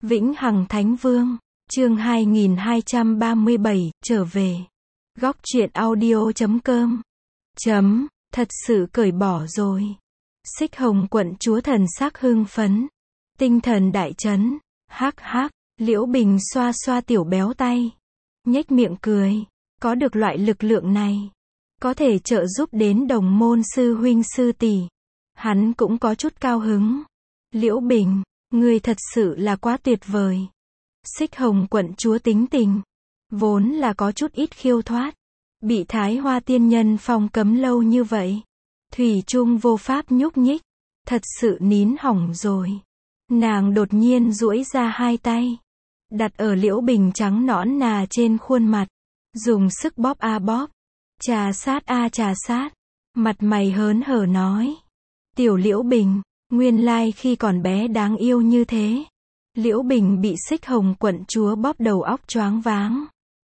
Vĩnh Hằng Thánh Vương, chương 2237, trở về. Góc truyện audio.com. Thật sự cởi bỏ rồi. Xích Hồng quận chúa thần sắc hưng phấn. Tinh thần đại chấn. Hắc hắc, Liễu Bình xoa xoa tiểu béo tay. Nhếch miệng cười. Có được loại lực lượng này. Có thể trợ giúp đến đồng môn sư huynh sư tỷ. Hắn cũng có chút cao hứng. Liễu Bình, ngươi thật sự là quá tuyệt vời. Xích Hồng quận chúa tính tình. Vốn là có chút ít khiêu thoát. Bị Thái Hoa tiên nhân phong cấm lâu như vậy. Thủy chung vô pháp nhúc nhích. Thật sự nín hỏng rồi. Nàng đột nhiên duỗi ra hai tay. Đặt ở Liễu Bình trắng nõn nà trên khuôn mặt. Dùng sức bóp a bóp. Trà sát a trà sát. Mặt mày hớn hở nói. Tiểu Liễu Bình, nguyên lai khi còn bé đáng yêu như thế. Liễu Bình bị Xích Hồng quận chúa bóp đầu óc choáng váng.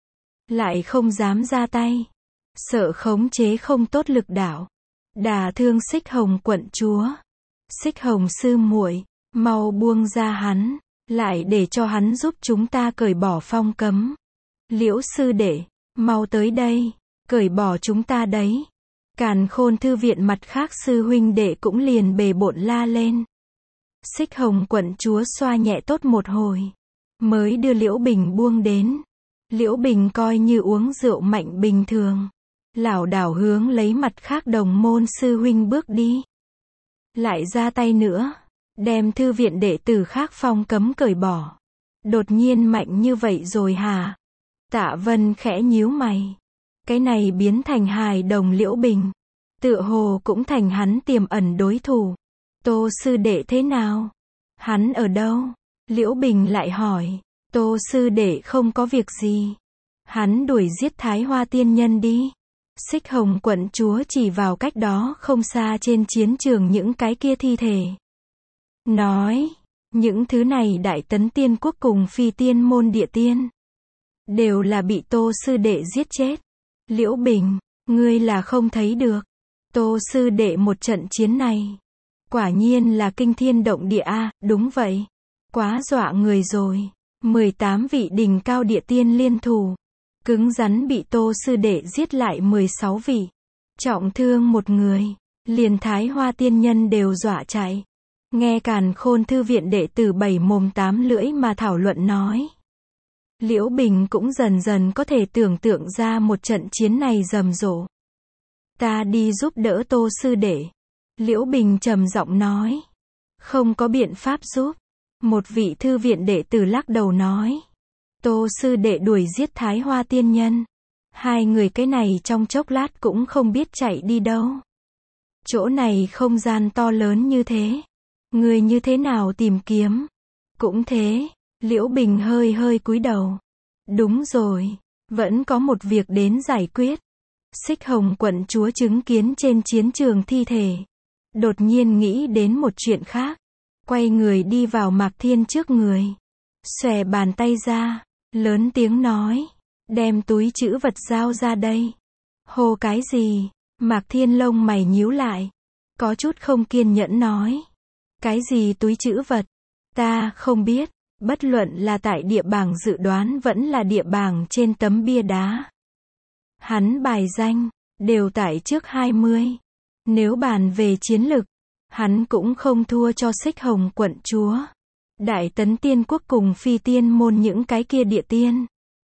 Lại không dám ra tay. Sợ khống chế không tốt lực đạo. Đả thương Xích Hồng quận chúa. Xích Hồng sư muội, mau buông ra hắn. Lại để cho hắn giúp chúng ta cởi bỏ phong cấm. Liễu sư đệ, mau tới đây. Cởi bỏ chúng ta đấy. Càn Khôn thư viện mặt khác sư huynh đệ cũng liền bề bộn la lên. Xích Hồng quận chúa xoa nhẹ tốt một hồi. Mới đưa Liễu Bình buông đến. Liễu Bình coi như uống rượu mạnh bình thường. Lảo đảo hướng lấy mặt khác đồng môn sư huynh bước đi. Lại ra tay nữa. Đem thư viện đệ tử khác phong cấm cởi bỏ. Đột nhiên mạnh như vậy rồi hả? Tạ Vân khẽ nhíu mày. Cái này biến thành hài đồng Liễu Bình. Tựa hồ cũng thành hắn tiềm ẩn đối thủ. Tô sư đệ thế nào? Hắn ở đâu? Liễu Bình lại hỏi. Tô sư đệ không có việc gì. Hắn đuổi giết Thái Hoa tiên nhân đi. Xích Hồng quận chúa chỉ vào cách đó không xa trên chiến trường những cái kia thi thể. Nói. Những thứ này Đại Tấn Tiên Quốc cùng Phi Tiên Môn Địa Tiên. Đều là bị Tô sư đệ giết chết. Liễu Bình, ngươi là không thấy được. Tô sư đệ một trận chiến này. Quả nhiên là kinh thiên động địa a, đúng vậy. Quá dọa người rồi. 18 vị đỉnh cao địa tiên liên thủ. Cứng rắn bị Tô sư đệ giết lại 16 vị. Trọng thương một người. Liền Thái Hoa tiên nhân đều dọa chạy. Nghe Càn Khôn thư viện đệ tử 7 mồm 8 lưỡi mà thảo luận nói. Liễu Bình cũng dần dần có thể tưởng tượng ra một trận chiến này rầm rộ. Ta đi giúp đỡ Tô sư đệ. Liễu Bình trầm giọng nói. Không có biện pháp giúp. Một vị thư viện đệ tử lắc đầu nói. Tô sư đệ đuổi giết Thái Hoa tiên nhân. Hai người cái này trong chốc lát cũng không biết chạy đi đâu. Chỗ này không gian to lớn như thế. Người như thế nào tìm kiếm? Cũng thế. Liễu Bình hơi hơi cúi đầu. Đúng rồi. Vẫn có một việc đến giải quyết. Xích Hồng quận chúa chứng kiến trên chiến trường thi thể. Đột nhiên nghĩ đến một chuyện khác. Quay người đi vào Mạc Thiên trước người. Xòe bàn tay ra. Lớn tiếng nói. Đem túi trữ vật giao ra đây. Hô cái gì? Mạc Thiên lông mày nhíu lại. Có chút không kiên nhẫn nói. Cái gì túi trữ vật? Ta không biết. Bất luận là tại địa bảng dự đoán vẫn là địa bảng trên tấm bia đá. Hắn bài danh. Đều tại trước 20. Nếu bàn về chiến lực. Hắn cũng không thua cho Xích Hồng quận chúa. Đại Tấn Tiên Quốc cùng Phi Tiên Môn những cái kia địa tiên.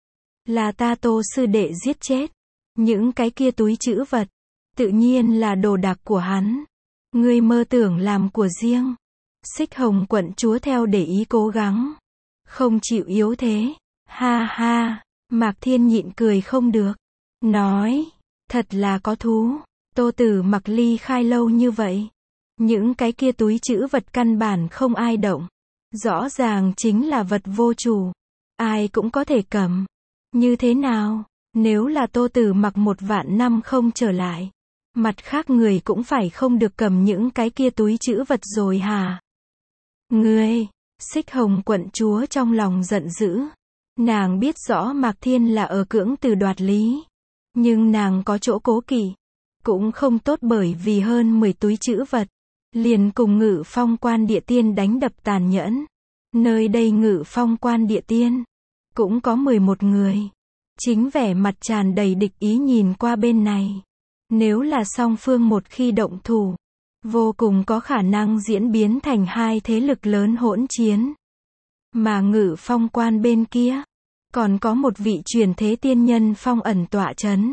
Là ta Tô sư đệ giết chết. Những cái kia túi trữ vật. Tự nhiên là đồ đạc của hắn. Ngươi mơ tưởng làm của riêng. Xích Hồng quận chúa theo để ý cố gắng. Không chịu yếu thế. Ha ha. Mạc Thiên nhịn cười không được. Nói. Thật là có thú. Tô Tử Mặc ly khai lâu như vậy. Những cái kia túi trữ vật căn bản không ai động. Rõ ràng chính là vật vô chủ. Ai cũng có thể cầm. Như thế nào? Nếu là Tô Tử Mặc 1.000 năm không trở lại. Mặt khác người cũng phải không được cầm những cái kia túi trữ vật rồi hả? Ngươi! Xích Hồng quận chúa trong lòng giận dữ. Nàng biết rõ Mạc Thiên là ở cưỡng từ đoạt lý. Nhưng nàng có chỗ cố kỵ. Cũng không tốt bởi vì hơn 10 túi trữ vật. Liền cùng Ngự Phong quan địa tiên đánh đập tàn nhẫn. Nơi đây Ngự Phong quan địa tiên, cũng có 11 người. Chính vẻ mặt tràn đầy địch ý nhìn qua bên này. Nếu là song phương một khi động thủ, vô cùng có khả năng diễn biến thành hai thế lực lớn hỗn chiến. Mà Ngự Phong quan bên kia, còn có một vị truyền thế tiên nhân phong ẩn tọa chấn.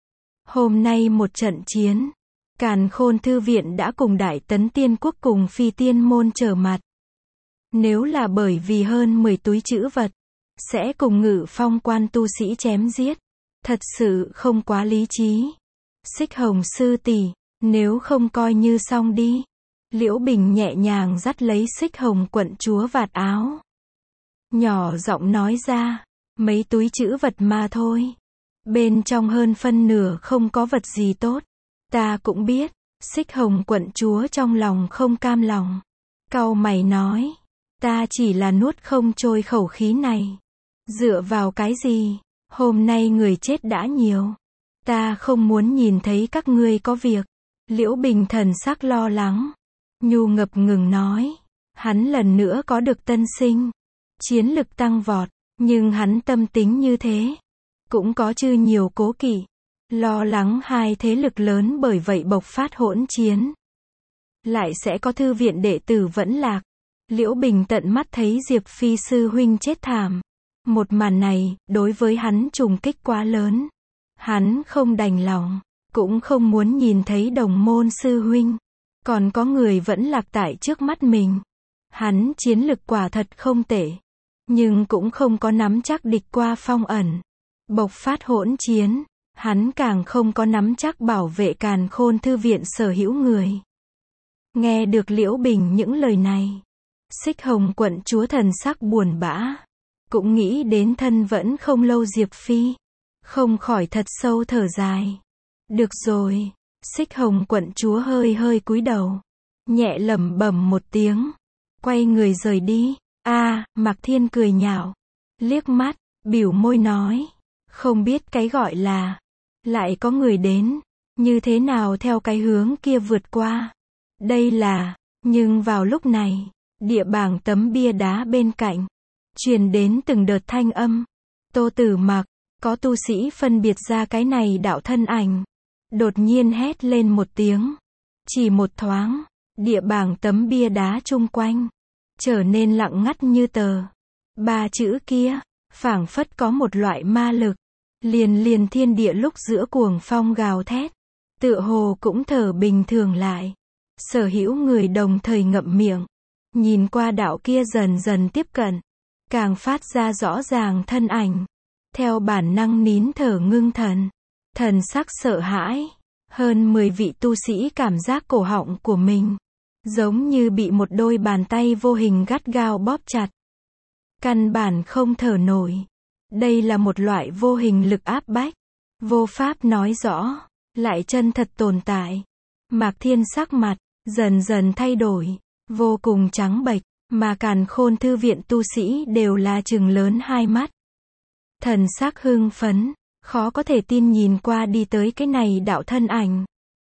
Hôm nay một trận chiến, Càn Khôn Thư viện đã cùng Đại Tấn Tiên Quốc cùng Phi Tiên Môn trở mặt. Nếu là bởi vì hơn 10 túi trữ vật, sẽ cùng Ngự Phong quan tu sĩ chém giết, thật sự không quá lý trí. Xích Hồng sư tỷ, nếu không coi như xong đi. Liễu Bình nhẹ nhàng dắt lấy Xích Hồng quận chúa vạt áo. Nhỏ giọng nói ra, mấy túi trữ vật mà thôi. Bên trong hơn phân nửa không có vật gì tốt. Ta cũng biết. Xích Hồng quận chúa trong lòng không cam lòng. Cau mày nói, ta chỉ là nuốt không trôi khẩu khí này. Dựa vào cái gì? Hôm nay người chết đã nhiều. Ta không muốn nhìn thấy các ngươi có việc. Liễu Bình thần sắc lo lắng. Nhu ngập ngừng nói. Hắn lần nữa có được tân sinh. Chiến lực tăng vọt. Nhưng hắn tâm tính như thế. Cũng có chư nhiều cố kỵ. Lo lắng hai thế lực lớn bởi vậy bộc phát hỗn chiến. Lại sẽ có thư viện đệ tử vẫn lạc. Liễu Bình tận mắt thấy Diệp Phi sư huynh chết thảm. Một màn này, đối với hắn trùng kích quá lớn. Hắn không đành lòng, cũng không muốn nhìn thấy đồng môn sư huynh. Còn có người vẫn lạc tại trước mắt mình. Hắn chiến lực quả thật không tệ. Nhưng cũng không có nắm chắc địch qua phong ẩn. Bộc phát hỗn chiến, hắn càng không có nắm chắc bảo vệ Càn Khôn Thư viện sở hữu người. Nghe được Liễu Bình những lời này, Xích Hồng quận chúa thần sắc buồn bã. Cũng nghĩ đến thân vẫn không lâu Diệp Phi. Không khỏi thật sâu thở dài. Được rồi. Xích Hồng quận chúa hơi hơi cúi đầu. Nhẹ lẩm bẩm một tiếng. Quay người rời đi. Mạc Thiên cười nhạo. Liếc mắt, biểu môi nói. Không biết cái gọi là. Lại có người đến. Như thế nào theo cái hướng kia vượt qua. Đây là. Nhưng vào lúc này, địa bảng tấm bia đá bên cạnh truyền đến từng đợt thanh âm. Tô Tử Mặc, có tu sĩ phân biệt ra cái này đạo thân ảnh. Đột nhiên hét lên một tiếng. Chỉ một thoáng, địa bảng tấm bia đá chung quanh trở nên lặng ngắt như tờ. Ba chữ kia, phảng phất có một loại ma lực. Liền thiên địa lúc giữa cuồng phong gào thét. Tựa hồ cũng thở bình thường lại. Sở hữu người đồng thời ngậm miệng. Nhìn qua đạo kia dần dần tiếp cận. Càng phát ra rõ ràng thân ảnh. Theo bản năng nín thở ngưng thần. Thần sắc sợ hãi. Hơn 10 vị tu sĩ cảm giác cổ họng của mình. Giống như bị một đôi bàn tay vô hình gắt gao bóp chặt. Căn bản không thở nổi. Đây là một loại vô hình lực áp bách. Vô pháp nói rõ. Lại chân thật tồn tại. Mạc Thiên sắc mặt dần dần thay đổi. Vô cùng trắng bệch. Mà Càn Khôn Thư viện tu sĩ đều là trừng lớn hai mắt. Thần sắc hưng phấn, khó có thể tin nhìn qua đi tới cái này đạo thân ảnh.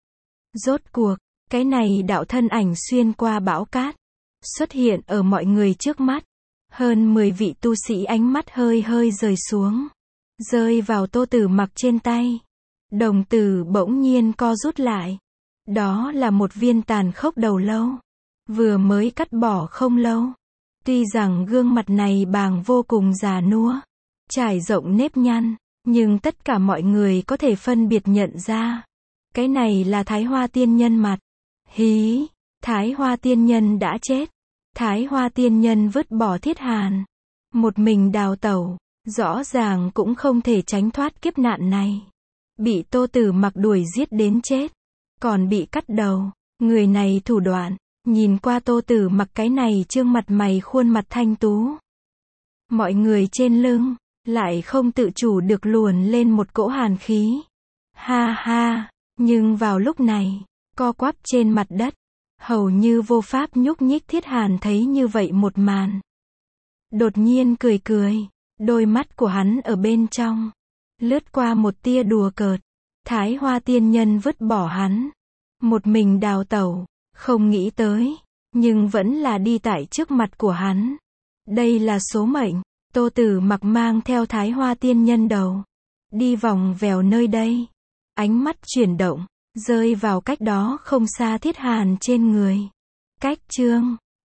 Rốt cuộc, cái này đạo thân ảnh xuyên qua bão cát, xuất hiện ở mọi người trước mắt. Hơn 10 vị tu sĩ ánh mắt hơi hơi rời xuống, rơi vào Tô Tử Mặc trên tay. Đồng tử bỗng nhiên co rút lại. Đó là một viên tàn khốc đầu lâu. Vừa mới cắt bỏ không lâu. Tuy rằng gương mặt này bàng vô cùng già nua, trải rộng nếp nhăn, nhưng tất cả mọi người có thể phân biệt nhận ra. Cái này là Thái Hoa Tiên Nhân mặt. Hí, Thái Hoa Tiên Nhân đã chết. Thái Hoa Tiên Nhân vứt bỏ Thiết Hàn. Một mình đào tẩu, rõ ràng cũng không thể tránh thoát kiếp nạn này. Bị Tô Tử Mặc đuổi giết đến chết. Còn bị cắt đầu. Người này thủ đoạn. Nhìn qua Tô Tử Mặc cái này trương mặt mày khuôn mặt thanh tú. Mọi người trên lưng, lại không tự chủ được luồn lên một cỗ hàn khí. Ha ha, nhưng vào lúc này, co quắp trên mặt đất, hầu như vô pháp nhúc nhích Thiết Hàn thấy như vậy một màn. Đột nhiên cười cười, đôi mắt của hắn ở bên trong, lướt qua một tia đùa cợt. Thái Hoa Tiên Nhân vứt bỏ hắn, một mình đào tẩu. Không nghĩ tới, nhưng vẫn là đi tại trước mặt của hắn. Đây là số mệnh. Tô Tử Mặc mang theo Thái Hoa tiên nhân đầu. Đi vòng vèo nơi đây. Ánh mắt chuyển động. Rơi vào cách đó không xa Thiết Hàn trên người. Cách chương